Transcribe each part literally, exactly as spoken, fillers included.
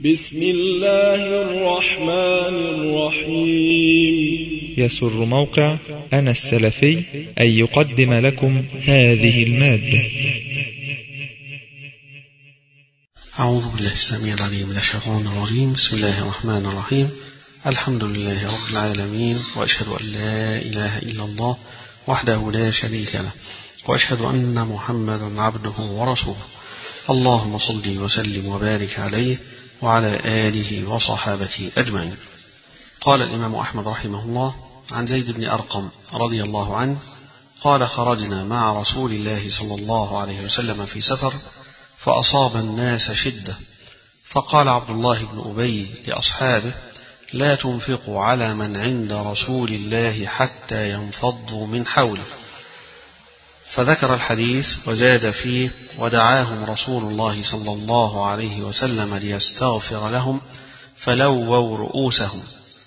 بسم الله الرحمن الرحيم. يسر موقع أنا السلفي أن يقدم لكم هذه المادة. أعوذ بالله السميع العليم من الشيطان الرجيم. بسم الله الرحمن الرحيم. الحمد لله رب العالمين، وأشهد أن لا إله إلا الله وحده لا شريك له، وأشهد أن محمدا عبده ورسوله. اللهم صل وسلم وبارك عليه وعلى آله وصحابته أجمعين. قال الإمام أحمد رحمه الله عن زيد بن أرقم رضي الله عنه قال: خرجنا مع رسول الله صلى الله عليه وسلم في سفر فأصاب الناس شدة، فقال عبد الله بن أبي لأصحابه: لا تنفقوا على من عند رسول الله حتى ينفضوا من حوله. فذكر الحديث وزاد فيه: ودعاهم رسول الله صلى الله عليه وسلم ليستغفر لهم فلووا رؤوسهم.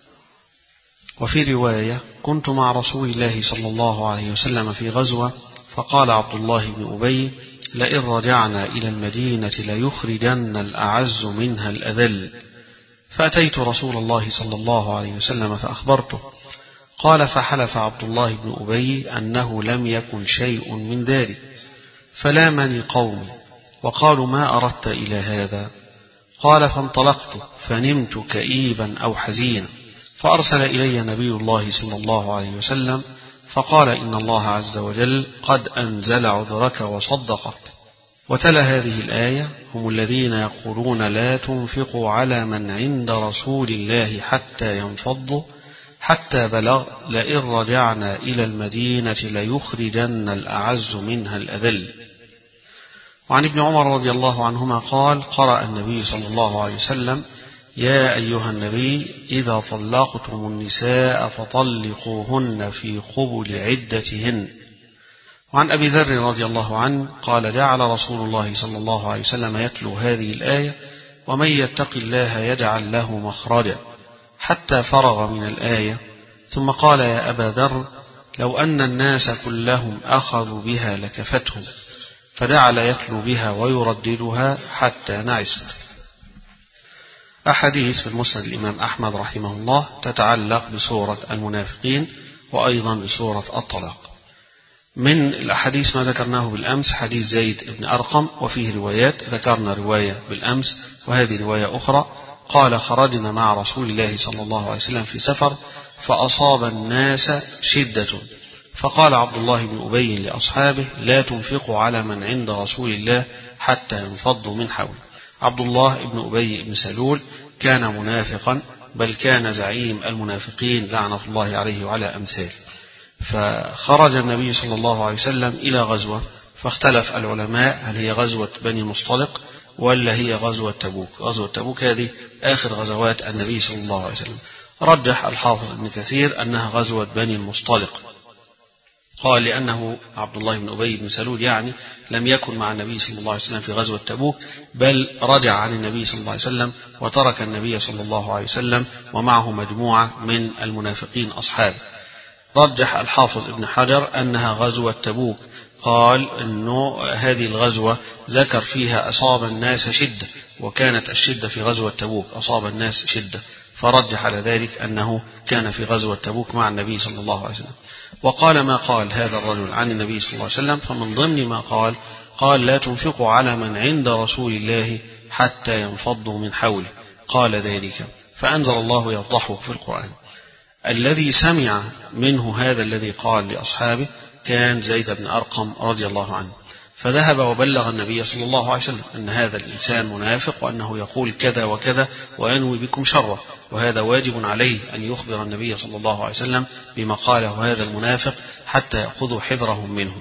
وفي رواية: كنت مع رسول الله صلى الله عليه وسلم في غزوة، فقال عبد الله بن أبي: لئن رجعنا إلى المدينة ليخرجن الأعز منها الأذل. فأتيت رسول الله صلى الله عليه وسلم فأخبرته. قال: فحلف عبد الله بن أبي أنه لم يكن شيء من ذلك، فلامني قومي وقالوا: ما أردت إلى هذا؟ قال: فانطلقت فنمت كئيبا أو حزينا، فأرسل إلي نبي الله صلى الله عليه وسلم فقال: إن الله عز وجل قد أنزل عذرك وصدقك. وتلا هذه الآية: هم الذين يقولون لا تنفقوا على من عند رسول الله حتى ينفضوا، حتى بلغ لئن رجعنا إلى المدينة ليخرجن الأعز منها الأذل. وعن ابن عمر رضي الله عنهما قال: قرأ النبي صلى الله عليه وسلم: يا أيها النبي إذا طلقتم النساء فطلقوهن في قبل عدتهن. وعن أبي ذر رضي الله عنه قال: جعل رسول الله صلى الله عليه وسلم يتلو هذه الآية: ومن يتق الله يجعل له مخرجا، حتى فرغ من الآية، ثم قال: يا أبا ذر، لو أن الناس كلهم أخذوا بها لكفتهم، فجعل يتلو بها ويرددها حتى نعست. أحاديث في المسند الإمام أحمد رحمه الله تتعلق بسورة المنافقين وأيضا بسورة الطلاق. من الأحاديث ما ذكرناه بالأمس حديث زيد بن أرقم، وفيه روايات، ذكرنا رواية بالأمس وهذه رواية أخرى. قال: خرجنا مع رسول الله صلى الله عليه وسلم في سفر فأصاب الناس شدة، فقال عبد الله بن أبي لأصحابه: لا تنفقوا على من عند رسول الله حتى ينفضوا من حوله. عبد الله بن أبي بن سلول كان منافقا، بل كان زعيم المنافقين لعنة الله عليه وعلى أمثاله. فخرج النبي صلى الله عليه وسلم إلى غزوة، فاختلف العلماء هل هي غزوة بني المصطلق ولا هي غزوة تبوك. غزوة تبوك هذه آخر غزوات النبي صلى الله عليه وسلم. رجح الحافظ ابن كثير أنها غزوة بني المصطلق، قال لأنه عبد الله بن أبي بن سلول يعني لم يكن مع النبي صلى الله عليه وسلم في غزوة تبوك، بل رجع عن النبي صلى الله عليه وسلم وترك النبي صلى الله عليه وسلم ومعه مجموعة من المنافقين أصحابه. رجح الحافظ ابن حجر أنها غزوة تبوك، قال أنه هذه الغزوة ذكر فيها أصاب الناس شدة، وكانت الشدة في غزوة تبوك أصاب الناس شدة، فرجح على ذلك أنه كان في غزوة تبوك مع النبي صلى الله عليه وسلم. وقال ما قال هذا الرجل عن النبي صلى الله عليه وسلم، فمن ضمن ما قال قال: لا تنفقوا على من عند رسول الله حتى ينفضوا من حوله، قال ذلك، فأنزل الله يفضحه في القرآن. الذي سمع منه هذا الذي قال لأصحابه كان زيد بن أرقم رضي الله عنه، فذهب وبلغ النبي صلى الله عليه وسلم أن هذا الإنسان منافق، وأنه يقول كذا وكذا وينوي بكم شره، وهذا واجب عليه أن يخبر النبي صلى الله عليه وسلم بما قاله هذا المنافق حتى يأخذوا حذرهم منه.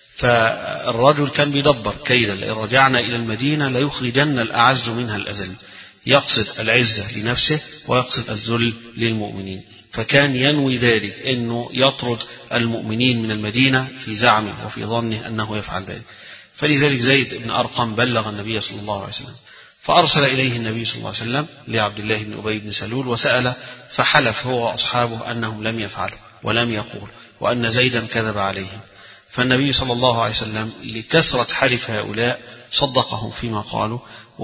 فالرجل كان بيدبر كيدا: لئن رجعنا إلى المدينة ليخرجن الأعز منها الأذل، يقصد العزة لنفسه ويقصد الذل للمؤمنين، فكان ينوي ذلك أنه يطرد المؤمنين من المدينة في زعمه وفي ظنه أنه يفعل ذلك. فلذلك زيد بن أرقم بلغ النبي صلى الله عليه وسلم، فأرسل إليه النبي صلى الله عليه وسلم لعبد الله بن أبي بن سلول وسأله، فحلف هو وأصحابه أنهم لم يفعلوا ولم يقول، وأن زيدا كذب عليهم. فالنبي صلى الله عليه وسلم لكثرة حلف هؤلاء صدقهم فيما قالوا،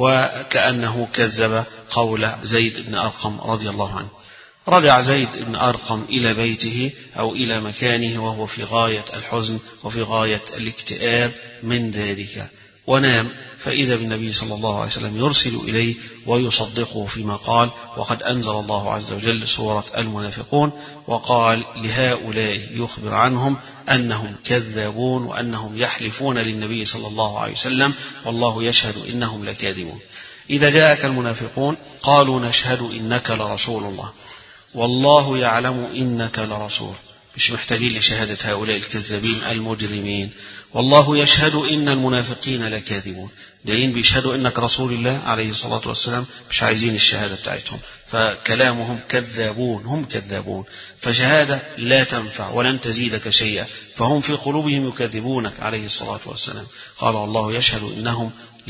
وكأنه كذب قول زيد بن أرقم رضي الله عنه. رجع زيد بن أرقم إلى بيته أو إلى مكانه وهو في غاية الحزن وفي غاية الاكتئاب من ذلك، ونام، فإذا بالنبي صلى الله عليه وسلم يرسل إليه ويصدقه فيما قال. وقد أنزل الله عز وجل سورة المنافقون وقال لهؤلاء يخبر عنهم أنهم كذابون وأنهم يحلفون للنبي صلى الله عليه وسلم والله يشهد إنهم لكاذبون. إذا جاءك المنافقون قالوا نشهد إنك لرسول الله والله يعلم إنك لرسول، مش محتاجين لشهادة هؤلاء الكذابين المجرمين. والله يشهد إن المنافقين لكاذبون، جايين بيشهدوا إنك رسول الله عليه الصلاة والسلام، مش عايزين الشهادة بتاعتهم، فكلامهم كذابون، هم كذابون، فشهادة لا تنفع ولن تزيدك شيئا، فهم في قلوبهم يكذبونك عليه الصلاة والسلام. قال الله يشهد إنهم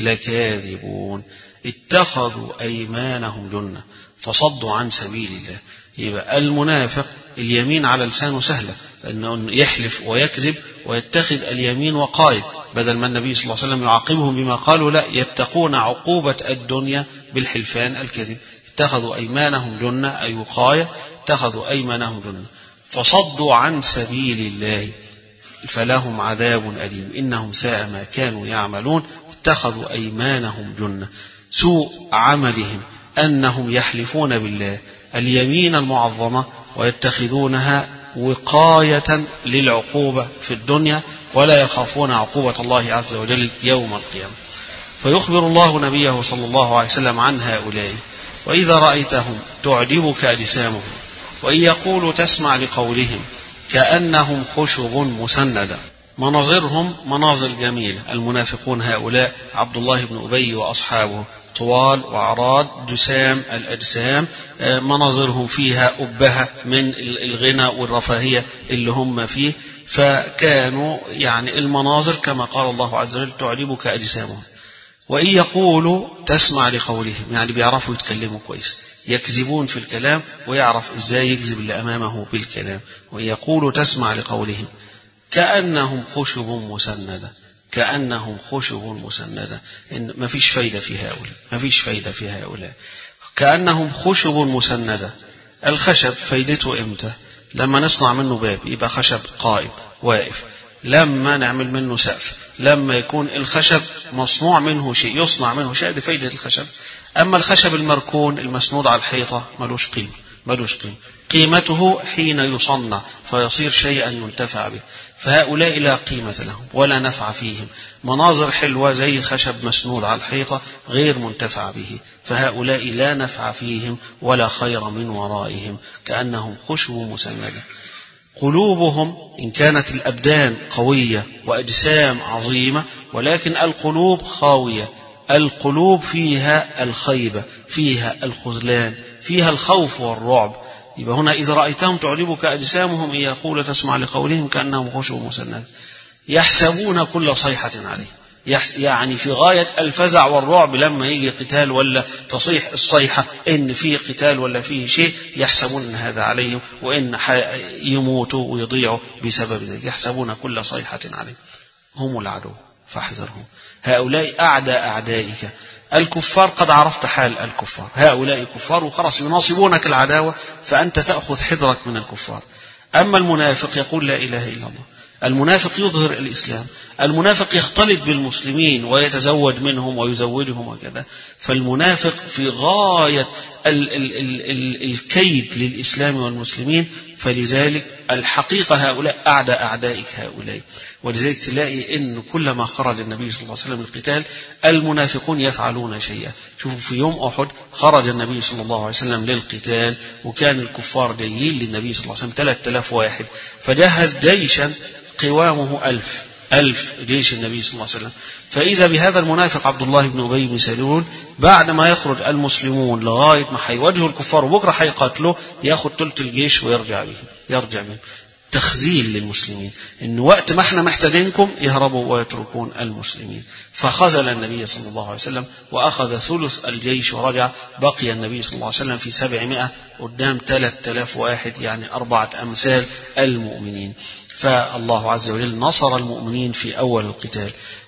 لكاذبون اتخذوا أيمانهم جنة فصدوا عن سبيل الله. يبقى المنافق اليمين على لسانه سهلة، لأنه يحلف ويكذب ويتخذ اليمين وقائد، بدل ما النبي صلى الله عليه وسلم يعاقبهم بما قالوا لا، يتقون عقوبة الدنيا بالحلفان الكذب. اتخذوا أيمانهم جنة أي وقاية، اتخذوا أيمانهم جنة فصدوا عن سبيل الله فلهم عذاب أليم إنهم ساء ما كانوا يعملون. اتخذوا أيمانهم جنة، سوء عملهم أنهم يحلفون بالله اليمين المعظمة ويتخذونها وقاية للعقوبة في الدنيا ولا يخافون عقوبة الله عز وجل يوم القيامة. فيخبر الله نبيه صلى الله عليه وسلم عن هؤلاء: وإذا رأيتهم تعجبك أجسامهم وإن يقولوا تسمع لقولهم كأنهم خشب مسندة. مناظرهم مناظر جميلة، المنافقون هؤلاء عبد الله بن أبي وأصحابه طوال وعراض جسام الأجسام، مناظرهم فيها أبهة من الغنى والرفاهية اللي هم فيه، فكانوا يعني المناظر كما قال الله عز وجل تعجبك أجسامهم. وإن يقولوا تسمع لقولهم، يعني بيعرفوا يتكلموا كويس، يكذبون في الكلام ويعرف إزاي يكذب اللي أمامه بالكلام. وإن يقولوا تسمع لقولهم كأنهم خشب مسندة، كأنهم خشب مسندة، إن ما فيش فايدة في هؤلاء، ما فيش فايدة في هؤلاء. كأنهم خشب مسندة. الخشب فايدته إمتى؟ لما نصنع منه باب يبقى خشب قائم واقف، لما نعمل منه سقف، لما يكون الخشب مصنوع منه شيء، يصنع منه شيء، دي فايدة الخشب. أما الخشب المركون المسنود على الحيطة ملوش قيمة، ملوش قيمة، قيمته حين يصنع فيصير شيئا ينتفع به. فهؤلاء لا قيمة لهم ولا نفع فيهم، مناظر حلوة زي خشب مسنود على الحيطة غير منتفع به، فهؤلاء لا نفع فيهم ولا خير من ورائهم، كأنهم خشب مسندة. قلوبهم إن كانت الأبدان قوية وأجسام عظيمة، ولكن القلوب خاوية، القلوب فيها الخيبة، فيها الخذلان، فيها الخوف والرعب. يبقى هنا إذا رأيتهم تعجبك أجسامهم إن يقول تسمع لقولهم كأنهم خشب مسندة. يحسبون كل صيحة عليه، يعني في غاية الفزع والرعب لما يجي قتال ولا تصيح الصيحة إن فيه قتال ولا فيه شيء، يحسبون أن هذا عليهم وإن يموتوا ويضيعوا بسبب ذلك. يحسبون كل صيحة عليه. هم العدو فاحذرهم، هؤلاء أعداء أعدائك. الكفار قد عرفت حال الكفار، هؤلاء كفار وخلاص يناصبونك العداوة، فأنت تأخذ حذرك من الكفار. أما المنافق يقول لا إله إلا الله، المنافق يظهر الإسلام، المنافق يختلط بالمسلمين ويتزوج منهم ويزوجهم وكذا، فالمنافق في غاية ال ال ال ال الكيد للإسلام والمسلمين. فلذلك الحقيقة هؤلاء أعداء أعدائك هؤلاء. ولذلك تلاقي إن كلما خرج النبي صلى الله عليه وسلم للقتال المنافقون يفعلون شيئا. شوفوا في يوم أحد خرج النبي صلى الله عليه وسلم للقتال، وكان الكفار جايين للنبي صلى الله عليه وسلم ثلاثة آلاف واحد، فجهز جيشا قوامه ألف ألف جيش النبي صلى الله عليه وسلم. فإذا بهذا المنافق عبد الله بن أبي بن سلول بعد ما يخرج المسلمون لغاية ما حيواجهوا الكفار وبكرة حيقاتلوا، ياخد ثلث الجيش ويرجع به، يرجع به. تخذيل للمسلمين، إن وقت ما احنا محتاجينكم يهربوا ويتركون المسلمين. فخذل النبي صلى الله عليه وسلم وأخذ ثلث الجيش ورجع. بقي النبي صلى الله عليه وسلم في سبعمائة قدام ثلاثة آلاف واحد، يعني أربعة أمثال المؤمنين. فالله عز وجل نصر المؤمنين في أول القتال.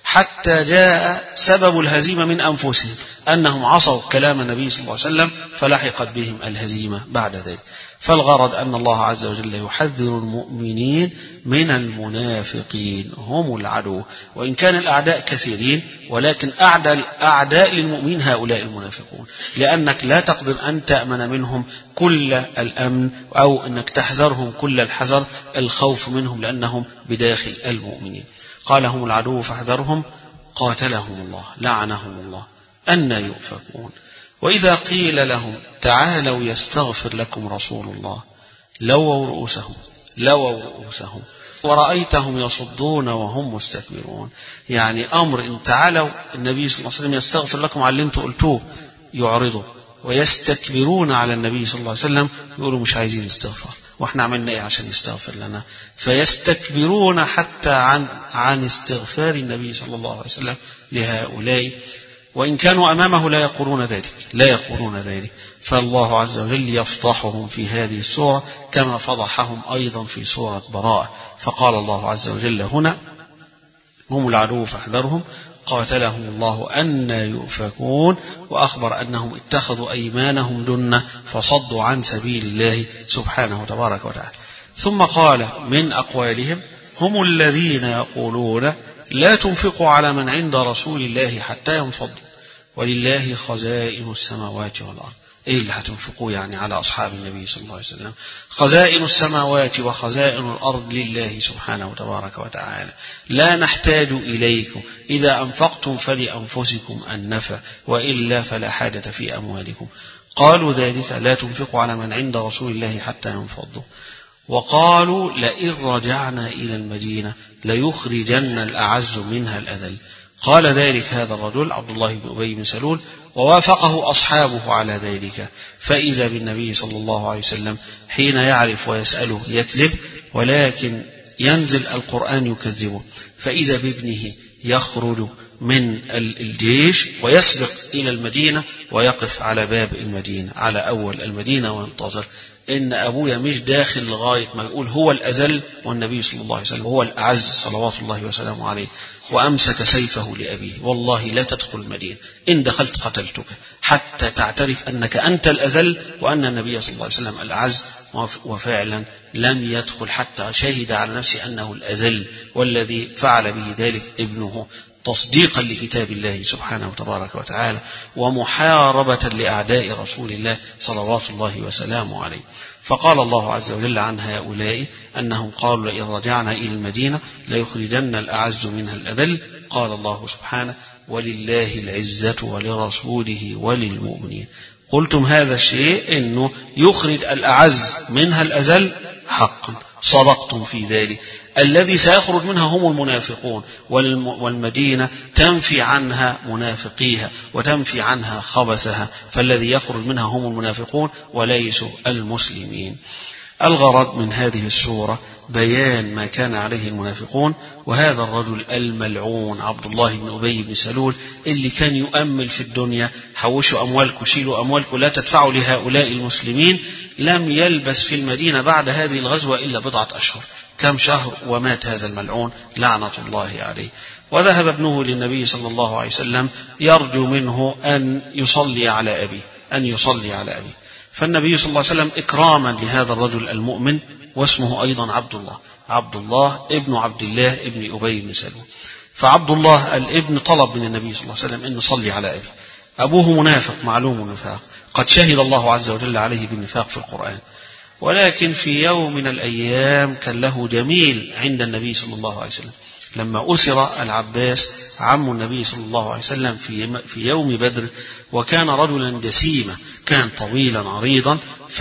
حتى جاء سبب الهزيمة من أنفسهم أنهم عصوا كلام النبي صلى الله عليه وسلم فلحقت بهم الهزيمة بعد ذلك. فالغرض أن الله عز وجل يحذر المؤمنين من المنافقين، هم العدو، وإن كان الأعداء كثيرين ولكن أعدى الأعداء للمؤمنين هؤلاء المنافقون، لأنك لا تقدر أن تأمن منهم كل الأمن أو أنك تحذرهم كل الحذر، الخوف منهم لأنهم بداخل المؤمنين. قال هم العدو فاحذرهم قاتلهم الله لعنهم الله أن يؤفكون. وإذا قيل لهم تعالوا يستغفر لكم رسول الله لووا رؤوسهم لووا رؤوسهم ورأيتهم يصدون وهم مستكبرون. يعني أمر إن تعالوا النبي صلى الله عليه وسلم يستغفر لكم على اللي انتم قلتوه يعرضوا ويستكبرون على النبي صلى الله عليه وسلم، يقولوا مش عايزين استغفار، واحنا عملنا ايه عشان يستغفر لنا؟ فيستكبرون حتى عن عن استغفار النبي صلى الله عليه وسلم لهؤلاء، وإن كانوا أمامه لا يقولون ذلك لا يقولون ذلك. فالله عز وجل يفضحهم في هذه السورة كما فضحهم أيضا في سورة براءة. فقال الله عز وجل هنا هم العدو فاحذرهم قاتلهم الله أن يؤفكون، وأخبر أنهم اتخذوا أيمانهم جنة فصدوا عن سبيل الله سبحانه تبارك وتعالى. ثم قال من أقوالهم هم الذين يقولون لا تنفقوا على من عند رسول الله حتى ينفضوا ولله خزائن السماوات والأرض. إيه اللي هتنفقوا يعني على أصحاب النبي صلى الله عليه وسلم؟ خزائن السماوات وخزائن الأرض لله سبحانه تبارك وتعالى، لا نحتاج إليكم، إذا أنفقتم فلأنفسكم النفع وإلا فلا حاجة في أموالكم. قالوا ذلك لا تنفقوا على من عند رسول الله حتى ينفضوا، وقالوا لئن رجعنا إلى المدينة ليخرجن الأعز منها الأذل. قال ذلك هذا الرجل عبد الله بن أبي بن سلول، ووافقه أصحابه على ذلك، فإذا بالنبي صلى الله عليه وسلم حين يعرف ويسأله يكذب، ولكن ينزل القرآن يكذبه، فإذا بابنه يخرج من الجيش ويسبق إلى المدينة ويقف على باب المدينة على أول المدينة وينتظر إن أبويا مش داخل لغاية ما يقول هو الأذل والنبي صلى الله عليه وسلم هو الأعز صلوات الله وسلامه عليه، وأمسك سيفه لأبيه والله لا تدخل المدينة، إن دخلت قتلتك حتى تعترف أنك أنت الأذل وأن النبي صلى الله عليه وسلم الأعز. وفعلا لم يدخل حتى شهد على نفسه أنه الأذل، والذي فعل به ذلك ابنه تصديقا لكتاب الله سبحانه وتبارك وتعالى ومحاربة لأعداء رسول الله صلوات الله وسلامه عليه. فقال الله عز وجل عن هؤلاء أنهم قالوا لئن رجعنا إلى المدينة ليخرجن الأعز منها الأذل. قال الله سبحانه ولله العزة ولرسوله وللمؤمنين. قلتم هذا الشيء أنه يخرج الأعز منها الأذل حقا، صدقتم في ذلك. الذي سيخرج منها هم المنافقون، والمدينة تنفي عنها منافقيها وتنفي عنها خبثها، فالذي يخرج منها هم المنافقون وليسوا المسلمين. الغرض من هذه السورة بيان ما كان عليه المنافقون، وهذا الرجل الملعون عبد الله بن أبي بن سلول اللي كان يؤمل في الدنيا، حوشوا أموالكم شيلوا أموالكم لا تدفعوا لهؤلاء المسلمين، لم يلبس في المدينة بعد هذه الغزوة إلا بضعة أشهر، كم شهر ومات هذا الملعون لعنة الله عليه. وذهب ابنه للنبي صلى الله عليه وسلم يرجو منه أن يصلي على أبيه أن يصلي على أبيه فالنبي صلى الله عليه وسلم إكراما لهذا الرجل المؤمن، واسمه أيضا عبد الله عبد الله ابن عبد الله ابن أبي بن سلول، فعبد الله الابن طلب من النبي صلى الله عليه وسلم أن يصلي على أبيه. أبوه منافق معلوم النفاق، قد شهد الله عز وجل عليه بالنفاق في القرآن، ولكن في يوم من الأيام كان له جميل عند النبي صلى الله عليه وسلم لما أسر العباس عم النبي صلى الله عليه وسلم في في يوم بدر، وكان رجلا جسيما، كان طويلا عريضا،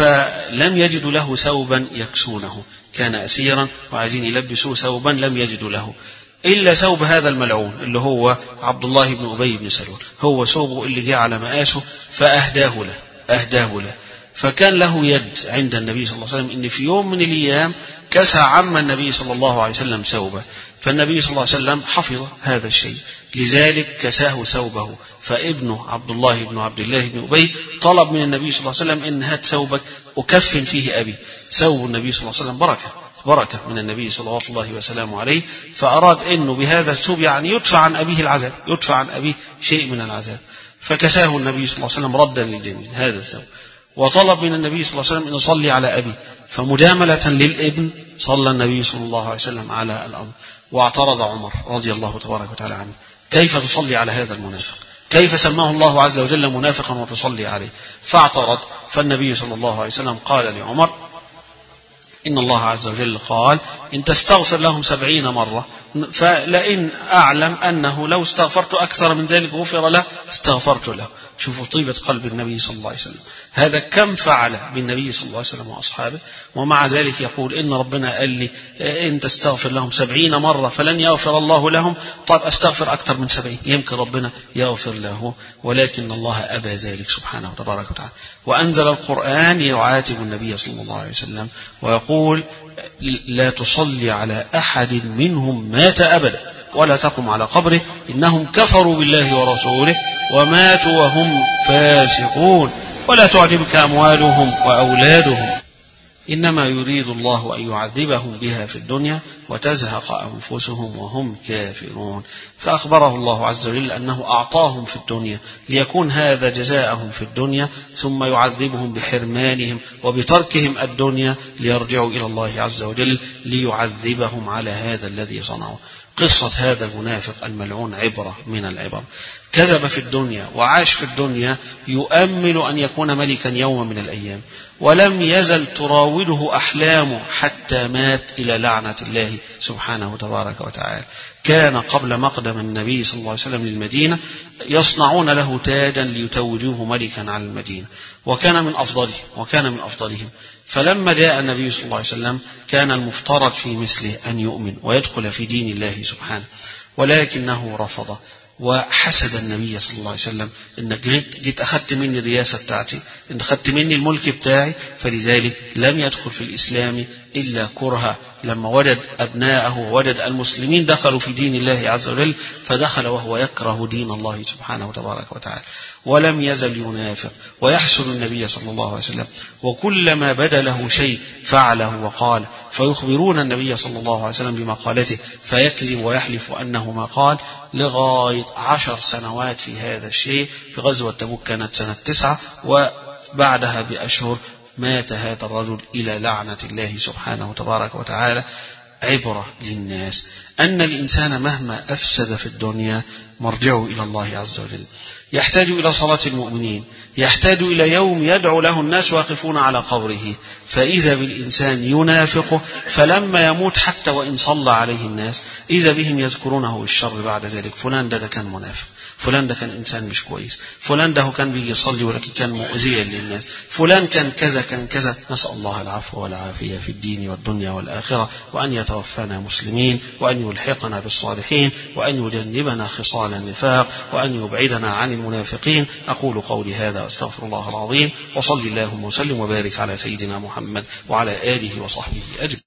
فلم يجد له ثوبا يكسونه، كان أسيرا وعايزين يلبسوه ثوبا لم يجدوا له إلا ثوب هذا الملعون اللي هو عبد الله بن أبي بن سلول، هو ثوبه اللي جاء على مقاسه فأهداه له أهداه له فكان له يد عند النبي صلى الله عليه وسلم إن في يوم من الأيام كسى عم النبي صلى الله عليه وسلم ثوبه، فالنبي صلى الله عليه وسلم حفظ هذا الشيء، لذلك كساه ثوبه. فابنه عبد الله بن عبد الله بن أبي طلب من النبي صلى الله عليه وسلم إن هات ثوبك أكفن فيه أبي. ثوب النبي صلى الله عليه وسلم بركة، بركة من النبي صلى الله عليه وسلم عليه، فأراد أنه بهذا الثوب يعني يدفع عن أبيه العذاب، يدفع عن أبيه شيء من العذاب، فكساه النبي صلى الله عليه وسلم ردا للجميل هذا الثوب، وطلب من النبي صلى الله عليه وسلم أن يصلي على أبيه، فمجاملة للابن صلى النبي صلى الله عليه وسلم على الأب. واعترض عمر رضي الله تبارك وتعالى عنه: كيف تصلي على هذا المنافق؟ كيف سماه الله عز وجل منافقا وتصلي عليه؟ فاعترض، فالنبي صلى الله عليه وسلم قال لعمر: إن الله عز وجل قال: إن تستغفر لهم سبعين مرة، فلئن أعلم أنه لو استغفرت أكثر من ذلك غفر له استغفرت له. شوفوا طيبة قلب النبي صلى الله عليه وسلم، هذا كم فعل بالنبي صلى الله عليه وسلم وأصحابه، ومع ذلك يقول إن ربنا قال لي إن تستغفر لهم سبعين مرة فلن يغفر الله لهم. طيب أستغفر أكثر من سبعين يمكن ربنا يغفر له، ولكن الله أبى ذلك سبحانه وتبارك وتعالى، وأنزل القرآن يعاتب النبي صلى الله عليه وسلم ويقول: لا تصلي على أحد منهم مات أبدا ولا تقم على قبره إنهم كفروا بالله ورسوله وماتوا وهم فاسقون ولا تعجبك أموالهم وأولادهم إنما يريد الله أن يعذبهم بها في الدنيا وتزهق أنفسهم وهم كافرون. فأخبره الله عز وجل أنه أعطاهم في الدنيا ليكون هذا جزاءهم في الدنيا، ثم يعذبهم بحرمانهم وبتركهم الدنيا ليرجعوا إلى الله عز وجل ليعذبهم على هذا الذي صنعوا. قصة هذا المنافق الملعون عبرة من العبر. كذب في الدنيا وعاش في الدنيا يؤمل أن يكون ملكا يوما من الأيام، ولم يزل تراوده أحلامه حتى مات إلى لعنة الله سبحانه تبارك وتعالى. كان قبل مقدم النبي صلى الله عليه وسلم للمدينة يصنعون له تاجا ليتوجوه ملكا على المدينة، وكان من أفضله وكان من أفضلهم. فلما جاء النبي صلى الله عليه وسلم كان المفترض في مثله أن يؤمن ويدخل في دين الله سبحانه، ولكنه رفض وحسد النبي صلى الله عليه وسلم: إنك جيت, جيت أخذت مني الرياسة بتاعتي، إن أخذت مني الملك بتاعي. فلذلك لم يدخل في الإسلام إلا كرها. لما وجد أبناءه ووجد المسلمين دخلوا في دين الله عز وجل فدخل وهو يكره دين الله سبحانه وتبارك وتعالى، ولم يزل ينافق ويحسد النبي صلى الله عليه وسلم، وكلما بدا له شيء فعله وقال، فيخبرون النبي صلى الله عليه وسلم بمقالته فيكذب ويحلف أنه ما قال، لغاية عشر سنوات في هذا الشيء. في غزوة تبوك كانت سنة تسعة، وبعدها بأشهر مات هذا الرجل إلى لعنة الله سبحانه وتبارك وتعالى. عبرة للناس أن الإنسان مهما أفسد في الدنيا مرجعه إلى الله عز وجل. يحتاج إلى صلاة المؤمنين، يحتاج إلى يوم يدعو له الناس واقفون على قبره، فإذا بالإنسان ينافقه، فلما يموت حتى وإن صلى عليه الناس إذا بهم يذكرونه بالشر بعد ذلك: فلان ده, ده كان منافق، فلان ده كان إنسان مش كويس، فلان ده كان بيجي يصلي ولكن كان مؤذيا للناس، فلان كان كذا كان كذا. نسأل الله العفو والعافية في الدين والدنيا والآخرة، وأن يتوفانا مسلمين، وأن يلحقنا بالصالحين، وأن يجنبنا خصال النفاق، وأن يبعدنا عن المنافقين. أقول قولي هذا واستغفر الله العظيم، وصلي اللهم وسلم وبارك على سيدنا محمد وعلى آله وصحبه أجمعين.